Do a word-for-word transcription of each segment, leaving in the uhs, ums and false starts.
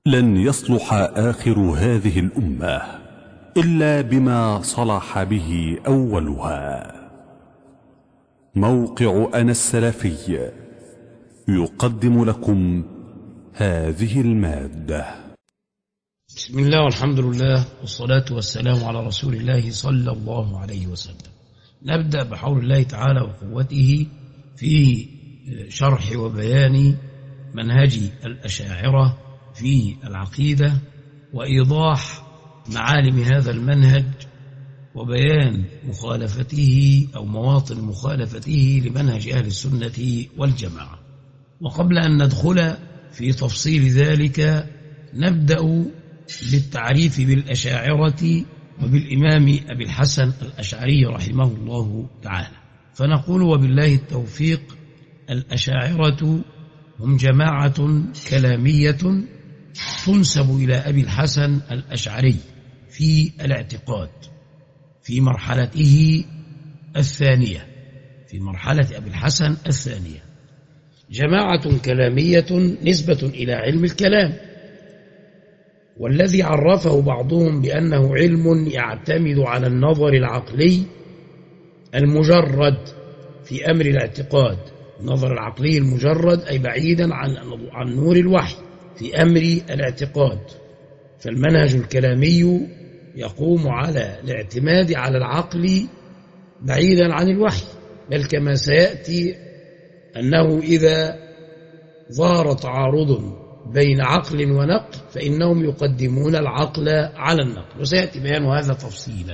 لن يصلح آخر هذه الأمة إلا بما صلح به أولها. موقع أنا السلفي يقدم لكم هذه المادة. بسم الله والحمد لله والصلاة والسلام على رسول الله صلى الله عليه وسلم. نبدأ بحول الله تعالى وقوته في شرح وبيان منهج الأشاعرة في العقيدة وإيضاح معالم هذا المنهج وبيان مخالفته أو مواطن مخالفته لمنهج أهل السنة والجماعة. وقبل أن ندخل في تفصيل ذلك نبدأ بالتعريف بالأشاعرة وبالإمام أبي الحسن الأشعري رحمه الله تعالى. فنقول وبالله التوفيق: الأشاعرة هم جماعة كلامية تنسب إلى أبي الحسن الأشعري في الاعتقاد في مرحلته الثانية في مرحلة أبي الحسن الثانية جماعة كلامية نسبة إلى علم الكلام، والذي عرفه بعضهم بأنه علم يعتمد على النظر العقلي المجرد في أمر الاعتقاد. النظر العقلي المجرد أي بعيدا عن عن نور الوحي في أمر الاعتقاد. فالمنهج الكلامي يقوم على الاعتماد على العقل بعيدا عن الوحي، بل كما سيأتي أنه إذا ظهر تعارض بين عقل ونقل فإنهم يقدمون العقل على النقل، وسيأتي بيان هذا تفصيلا.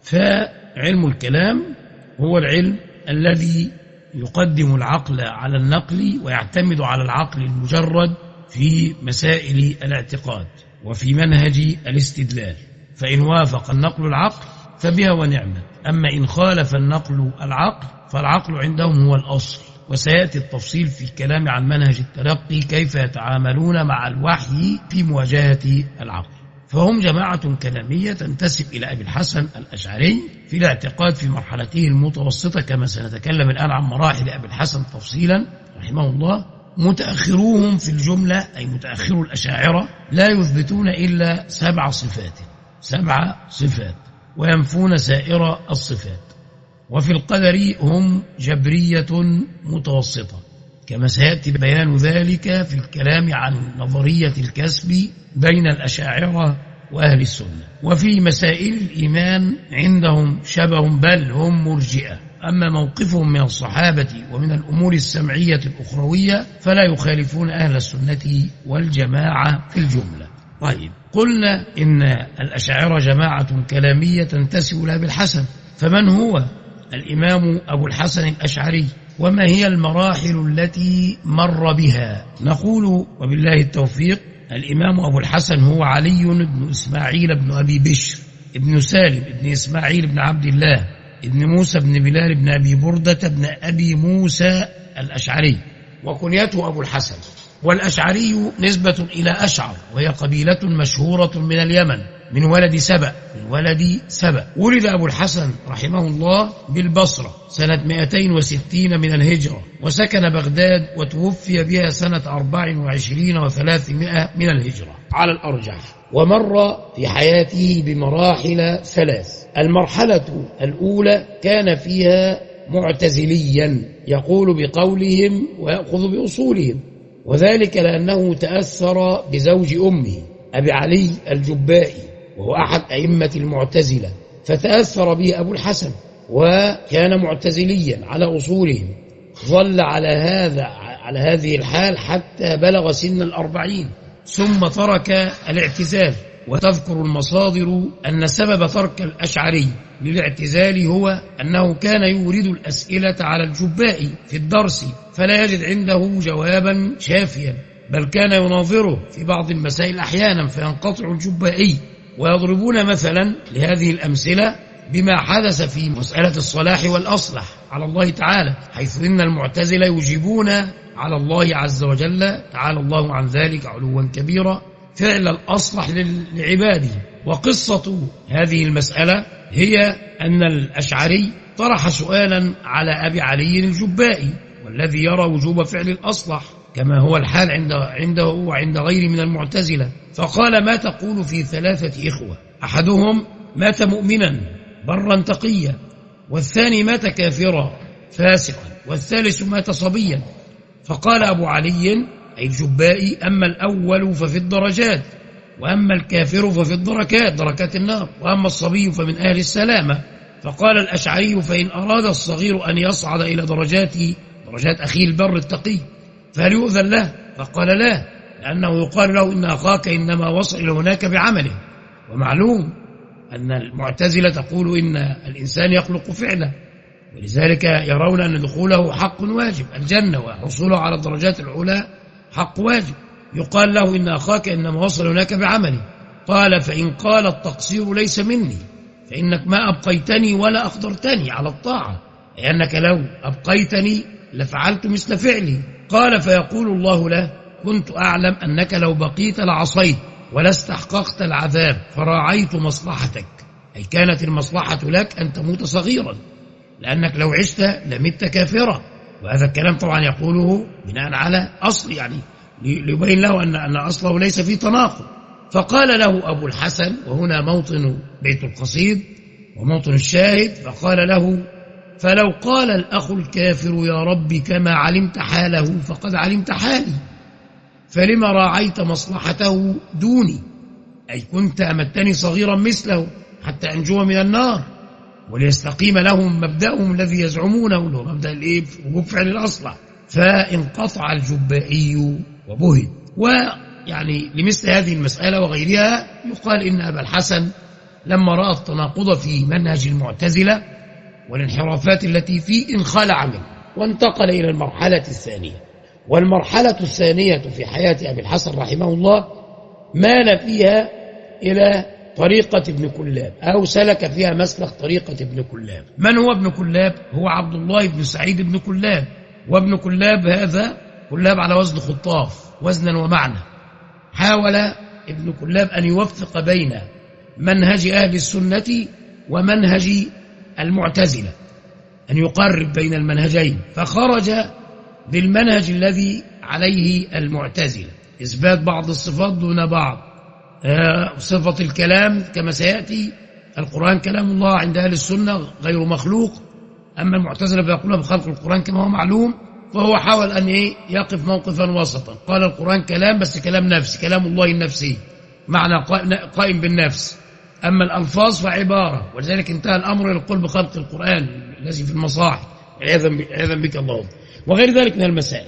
فعلم الكلام هو العلم الذي يقدم العقل على النقل ويعتمد على العقل المجرد في مسائل الاعتقاد وفي منهج الاستدلال، فإن وافق النقل العقل فبها ونعمت، أما إن خالف النقل العقل فالعقل عندهم هو الأصل. وسيأتي التفصيل في الكلام عن منهج التلقي كيف يتعاملون مع الوحي في مواجهة العقل. فهم جماعة كلامية تنتسب إلى أبي الحسن الأشعري في الاعتقاد في مرحلته المتوسطة، كما سنتكلم الآن عن مراحل أبي الحسن تفصيلا رحمه الله. متأخروهم في الجملة أي متأخرو الأشاعرة لا يثبتون إلا سبع صفات سبع صفات وينفون سائر الصفات. وفي القدر هم جبرية متوسطة، كما سيأتي بيان ذلك في الكلام عن نظرية الكسب بين الأشاعرة وأهل السنة. وفي مسائل الإيمان عندهم شبه، بل هم مرجئة. أما موقفهم من الصحابة ومن الأمور السمعية الأخروية فلا يخالفون أهل السنة والجماعة في الجملة. طيب، قلنا إن الأشاعرة جماعة كلامية تنتسب إلى أبي الحسن، فمن هو الإمام أبو الحسن الأشعري وما هي المراحل التي مر بها؟ نقول وبالله التوفيق: الإمام أبو الحسن هو علي بن إسماعيل بن أبي بشر ابن سالم ابن إسماعيل بن عبد الله ابن موسى بن بلال بن أبي بردة بن أبي موسى الأشعري، وكنيته أبو الحسن. والأشعري نسبة إلى أشعر، وهي قبيلة مشهورة من اليمن من ولد سبأ من ولد سبأ. ولد أبو الحسن رحمه الله بالبصرة سنة مئتين وستين من الهجرة، وسكن بغداد وتوفي بها سنة أربع وعشرين وثلاثمائة من الهجرة على الأرجح. ومر في حياته بمراحل ثلاث. المرحلة الأولى كان فيها معتزليا يقول بقولهم ويأخذ بأصولهم، وذلك لأنه تأثر بزوج أمه أبي علي الجبائي، وهو أحد أئمة المعتزلة، فتأثر به أبو الحسن وكان معتزليا على أصولهم. ظل على هذا على هذه الحال حتى بلغ سن الأربعين، ثم ترك الاعتزال. وتذكر المصادر أن سبب ترك الأشعري للاعتزال هو أنه كان يورد الأسئلة على الجبائي في الدرس فلا يجد عنده جوابا شافيا، بل كان يناظره في بعض المسائل أحيانا فينقطع الجبائي. ويضربون مثلا لهذه الأمثلة بما حدث في مسألة الصلاح والأصلح على الله تعالى، حيث إن المعتزلة يجيبون على الله عز وجل تعالى الله عن ذلك علوا كبيرا فعل الأصلح لعباده. وقصة هذه المسألة هي أن الأشعري طرح سؤالا على أبي علي الجبائي والذي يرى وجوب فعل الأصلح، كما هو الحال عند عنده وعند غيره من المعتزلة. فقال: ما تقول في ثلاثة إخوة، أحدهم مات مؤمنا برا تقيا، والثاني مات كافرا فاسقا، والثالث مات صبيا. فقال أبو علي أي الجبائي: أما الأول ففي الدرجات، وأما الكافر ففي الدركات، دركات النار، وأما الصبي فمن أهل السلامة. فقال الأشعري: فإن أراد الصغير أن يصعد إلى درجات درجات أخيه البر التقي فهل يؤذن له؟ فقال: لا، لأنه يقال له إن أخاك إنما وصل إلى هناك بعمله. ومعلوم أن المعتزلة تقول إن الإنسان يخلق فعله، ولذلك يرون أن دخوله حق واجب، الجنة، وحصوله على الدرجات العلى حق واجب. يقال له إن أخاك إنما وصل هناك بعمله. قال: فإن قال التقصير ليس مني، فإنك ما أبقيتني ولا أقدرتني على الطاعة، لأنك لو أبقيتني لفعلت مثل فعلي. قال: فيقول الله له: كنت أعلم أنك لو بقيت لعصيت ولا استحققت العذاب، فراعيت مصلحتك، أي كانت المصلحة لك أن تموت صغيرا، لأنك لو عشت لمت كافرا. وهذا الكلام طبعا يقوله بناء على أصل، يعني ليبين له أن أن أصله ليس في تناقض. فقال له أبو الحسن، وهنا موطن بيت القصيد وموطن الشاهد، فقال له: فلو قال الأخ الكافر يا ربي كما علمت حاله فقد علمت حالي، فلما راعيت مصلحته دوني، أي كنت أمتني صغيرا مثله حتى أنجو من النار وليستقيم لهم مبدأهم الذي يزعمونه، اللي هو مبدأ وجوب فعل الأصلح. فانقطع الجبائي وبهت. ويعني لمثل هذه المسألة وغيرها يقال إن أبا الحسن لما رأى التناقض في منهج المعتزلة والانحرافات التي فيه انخلع منه وانتقل إلى المرحلة الثانية. والمرحلة الثانية في حياة أبي الحسن رحمه الله مال فيها إلى طريقة ابن كلاب، أو سلك فيها مسلك طريقة ابن كلاب. من هو ابن كلاب؟ هو عبد الله بن سعيد بن كلاب. وابن كلاب هذا كلاب على وزن خطاف، وزنا ومعنى. حاول ابن كلاب أن يوفق بين منهج أهل السنة ومنهج المعتزلة، أن يقرب بين المنهجين، فخرج بالمنهج الذي عليه المعتزلة: إثبات بعض الصفات دون بعض، صفة الكلام كما سيأتي، القرآن كلام الله عند أهل السنة غير مخلوق، أما المعتزلة فيقولون بخلق القرآن كما هو معلوم. فهو حاول أن يقف موقفا وسطا، قال القرآن كلام بس كلام نفسي، كلام الله النفسي، معنى قائم بالنفس، أما الألفاظ فعبارة. ولذلك انتهى الأمر إلى القول بخلق القرآن الذي في المصاحف، عياذا بك الله، وغير ذلك من المسائل.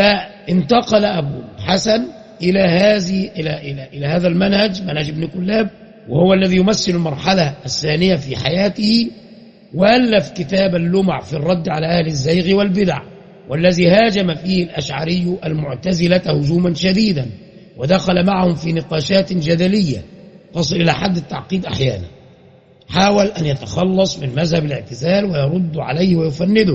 فانتقل أبو الحسن إلى هذه إلى إلى إلى هذا المنهج، منهج ابن كلاب، وهو الذي يمثل المرحلة الثانية في حياته، وألف كتاب اللمع في الرد على أهل الزيغ والبدع، والذي هاجم فيه الأشعري المعتزلة هجوما شديدا، ودخل معهم في نقاشات جدلية تصل إلى حد التعقيد أحيانا. حاول أن يتخلص من مذهب الاعتزال ويرد عليه ويفنده.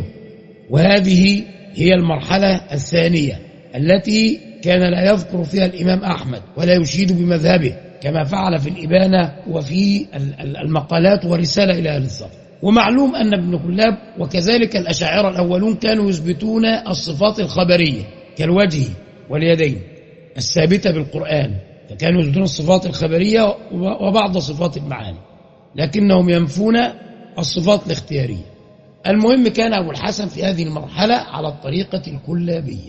وهذه هي المرحلة الثانية التي كان لا يذكر فيها الإمام أحمد ولا يشيد بمذهبه، كما فعل في الإبانة وفي المقالات والرسالة إلى أهل الظاهر. ومعلوم أن ابن كلاب وكذلك الأشاعرة الأولون كانوا يثبتون الصفات الخبرية كالوجه واليدين الثابتة بالقرآن، فكانوا يثبتون الصفات الخبرية وبعض صفات المعاني، لكنهم ينفون الصفات الاختيارية. المهم كان أبو الحسن في هذه المرحلة على الطريقة الكلابية،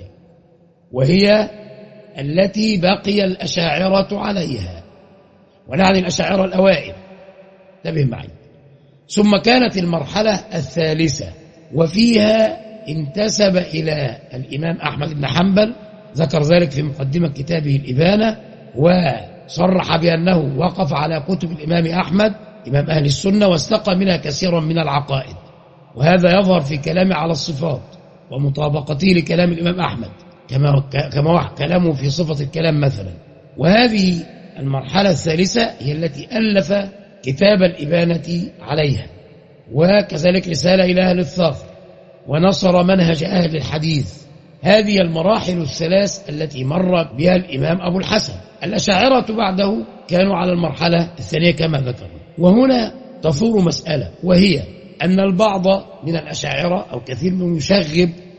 وهي التي بقي الأشاعرة عليها، ونعني الأشاعرة الأوائل، انتبه معي. ثم كانت المرحلة الثالثة، وفيها انتسب إلى الإمام أحمد بن حنبل، ذكر ذلك في مقدمة كتابه الإبانة، وصرح بأنه وقف على كتب الإمام أحمد إمام أهل السنة واستقى منها كثيرا من العقائد، وهذا يظهر في كلامه على الصفات ومطابقته لكلام الإمام أحمد كما كما كلامه في صفة الكلام مثلا. وهذه المرحلة الثالثة هي التي ألف كتاب الإبانة عليها، وكذلك رسالة إلى أهل الثغر، ونصر منهج أهل الحديث. هذه المراحل الثلاث التي مر بها الإمام أبو الحسن. الأشاعرة بعده كانوا على المرحلة الثانية كما ذكرنا. وهنا تثور مسألة، وهي أن البعض من الأشاعرة أو كثير منهم يشغب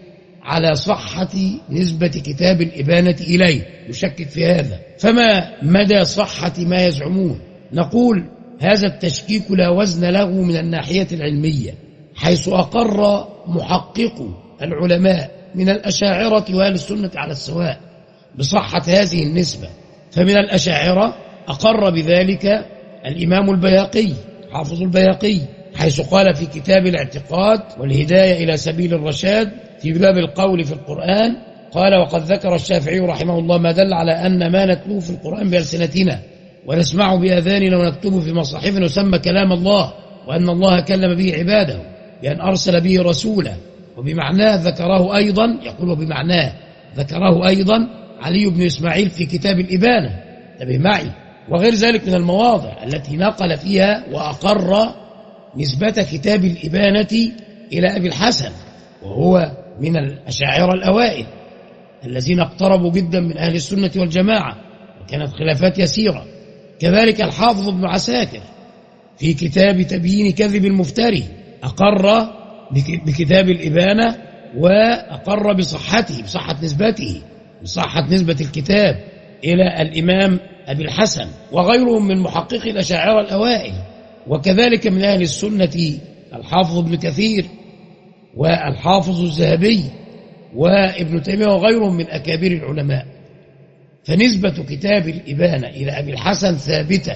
على صحة نسبة كتاب الإبانة إليه، يشكك في هذا. فما مدى صحة ما يزعمون؟ نقول هذا التشكيك لا وزن له من الناحية العلمية، حيث أقر محقق العلماء من الأشاعرة وأهل السنة على السواء بصحة هذه النسبة. فمن الأشاعرة أقر بذلك الإمام البيهقي حافظ البيهقي، حيث قال في كتاب الاعتقاد والهداية إلى سبيل الرشاد في باب القول في القرآن، قال: وقد ذكر الشافعي رحمه الله ما دل على أن ما نتلوه في القرآن بألسنتنا ونسمعه بآذاننا ونكتبه في مصاحفنا يسمى كلام الله، وأن الله كلم به عباده بأن أرسل به رسولا. وبمعناه ذكره أيضا، يقول وبمعناه ذكره أيضا علي بن إسماعيل في كتاب الإبانة، انتبه معي، وغير ذلك من المواضع التي نقل فيها وأقر نسبة كتاب الإبانة إلى أبي الحسن، وهو من الأشاعرة الأوائل الذين اقتربوا جدا من أهل السنة والجماعة، وكانت خلافات يسيرة. كذلك الحافظ ابن عساكر في كتاب تبيين كذب المفتري أقر بكتاب الإبانة وأقر بصحته، بصحة نسبته، بصحة نسبة الكتاب إلى الإمام أبي الحسن، وغيرهم من محققي الأشاعرة الأوائل. وكذلك من أهل السنة الحافظ ابن كثير والحافظ الذهبي وابن تيمية وغيرهم من أكابر العلماء. فنسبة كتاب الإبانة إلى أبي الحسن ثابتة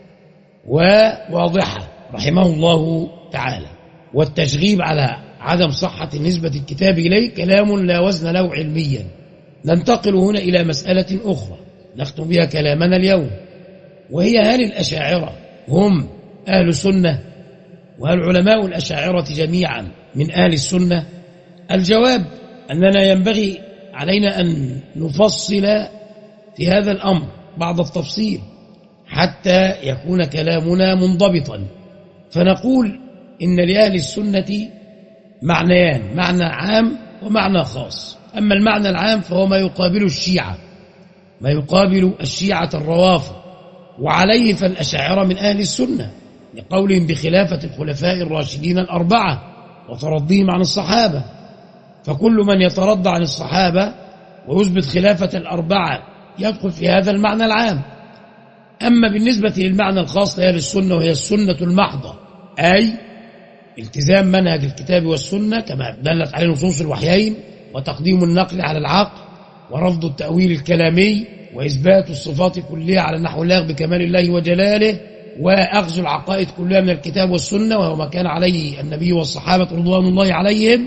وواضحة رحمه الله تعالى، والتشغيب على عدم صحة نسبة الكتاب إليه كلام لا وزن له علميا. ننتقل هنا إلى مسألة أخرى نختم بها كلامنا اليوم، وهي هل الأشاعرة هم أهل السنة؟ وهل علماء الأشاعرة جميعا من أهل السنة؟ الجواب أننا ينبغي علينا أن نفصل في هذا الأمر بعض التفصيل حتى يكون كلامنا منضبطا. فنقول إن لأهل السنة معنيان، معنى عام ومعنى خاص. أما المعنى العام فهو ما يقابل الشيعة، ما يقابل الشيعة الروافض، وعليه فالأشاعرة من أهل السنة لقولهم بخلافة الخلفاء الراشدين الأربعة وترضيهم عن الصحابة. فكل من يترضى عن الصحابة ويثبت خلافة الأربعة يدخل في هذا المعنى العام. أما بالنسبة للمعنى الخاص لأهل السنة وهي السنة المحضة، أي التزام منهج الكتاب والسنة كما دلت عليه نصوص الوحيين، وتقديم النقل على العقل، ورفض التأويل الكلامي، وإثبات الصفات كلها على النحو اللائق بكمال الله وجلاله، وأخذ العقائد كلها من الكتاب والسنة وهو ما كان عليه النبي والصحابة رضوان الله عليهم،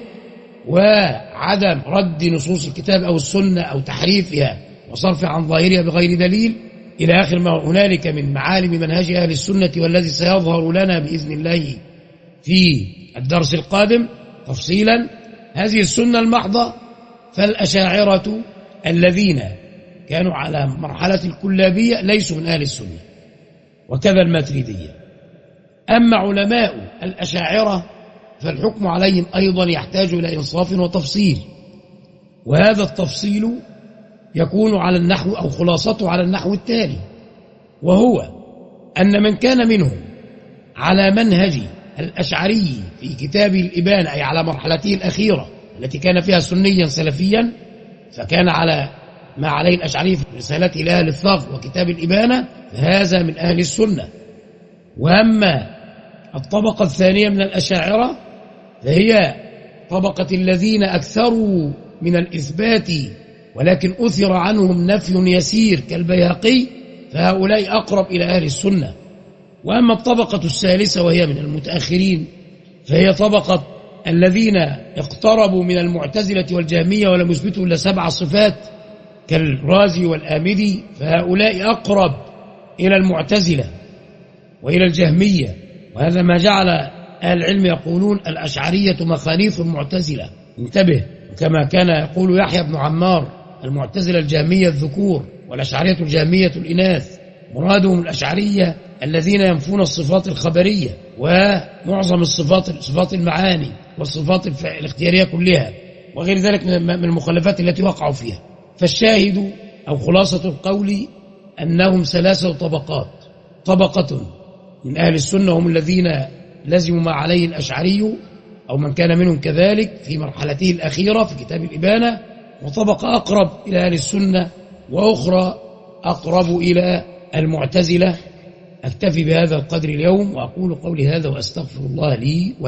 وعدم رد نصوص الكتاب أو السنة أو تحريفها وصرف عن ظاهرها بغير دليل، إلى آخر ما هنالك من معالم منهج أهل السنة، والذي سيظهر لنا بإذن الله في الدرس القادم تفصيلا. هذه السنة المحضة فالأشاعرة الذين كانوا على مرحلة الكلابية ليسوا من أهل السنة، وكذا الماتريدية. أما علماء الأشاعرة فالحكم عليهم أيضا يحتاج إلى إنصاف وتفصيل، وهذا التفصيل يكون على النحو أو خلاصته على النحو التالي، وهو أن من كان منهم على منهج الأشعري في كتاب الإبانة، أي على مرحلته الأخيرة التي كان فيها سنيا سلفيا، فكان على ما عليه الأشعري في رسالته إلى أهل الثغر وكتاب الإبانة، فهذا من أهل السنة. وأما الطبقة الثانية من الأشاعرة فهي طبقة الذين أكثروا من الإثبات ولكن أثر عنهم نفي يسير كالبيهقي، فهؤلاء أقرب إلى أهل السنة. وأما الطبقة الثالثة وهي من المتأخرين فهي طبقة الذين اقتربوا من المعتزلة والجهمية ولم يثبتوا إلا سبع صفات كالرازي والآمدي، فهؤلاء أقرب إلى المعتزلة وإلى الجهمية. وهذا ما جعل أهل العلم يقولون الأشعرية مخاليف المعتزلة، انتبه، كما كان يقول يحيى بن عمار المعتزلة الجهمية الذكور والأشعرية الجهمية الإناث، مرادهم الأشعرية الذين ينفون الصفات الخبرية ومعظم الصفات صفات المعاني والصفات الاختيارية كلها وغير ذلك من المخالفات التي وقعوا فيها. فالشاهد أو خلاصة القول أنهم ثلاثة طبقات: طبقة من أهل السنة هم الذين لزموا ما عليه الأشعري أو من كان منهم كذلك في مرحلته الأخيرة في كتاب الإبانة، وطبقة أقرب إلى أهل السنة وأخرى أقرب إلى المعتزلة. أكتفي بهذا القدر اليوم وأقول قولي هذا وأستغفر الله لي